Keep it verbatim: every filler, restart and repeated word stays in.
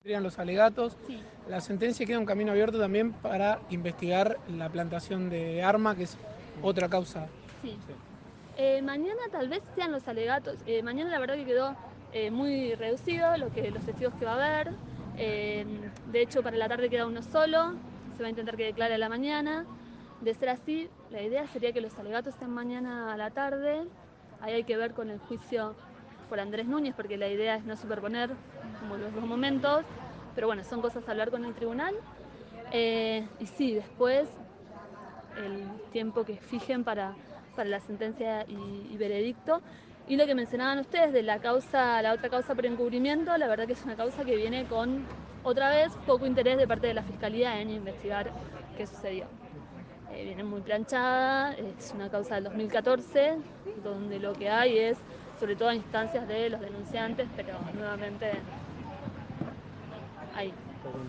Serían los alegatos. Sí. La sentencia queda un camino abierto también para investigar la plantación de arma, que es otra causa. Sí. Eh, mañana tal vez sean los alegatos. Eh, mañana la verdad que quedó eh, muy reducido lo que, los testigos que va a haber. Eh, de hecho, para la tarde queda uno solo. Se va a intentar que declare a la mañana. De ser así, la idea sería que los alegatos sean mañana a la tarde. Ahí hay que ver con el juicio por Andrés Núñez, porque la idea es no superponer como los dos momentos. Pero bueno, son cosas a hablar con el tribunal. Eh, y sí, después el tiempo que fijen para, para la sentencia y, y veredicto. Y lo que mencionaban ustedes de la causa, la otra causa por encubrimiento, la verdad que es una causa que viene con, otra vez, poco interés de parte de la Fiscalía en investigar qué sucedió. Eh, viene muy planchada, es una causa del dos mil catorce, donde lo que hay es, sobre todo, instancias de los denunciantes, pero nuevamente ahí.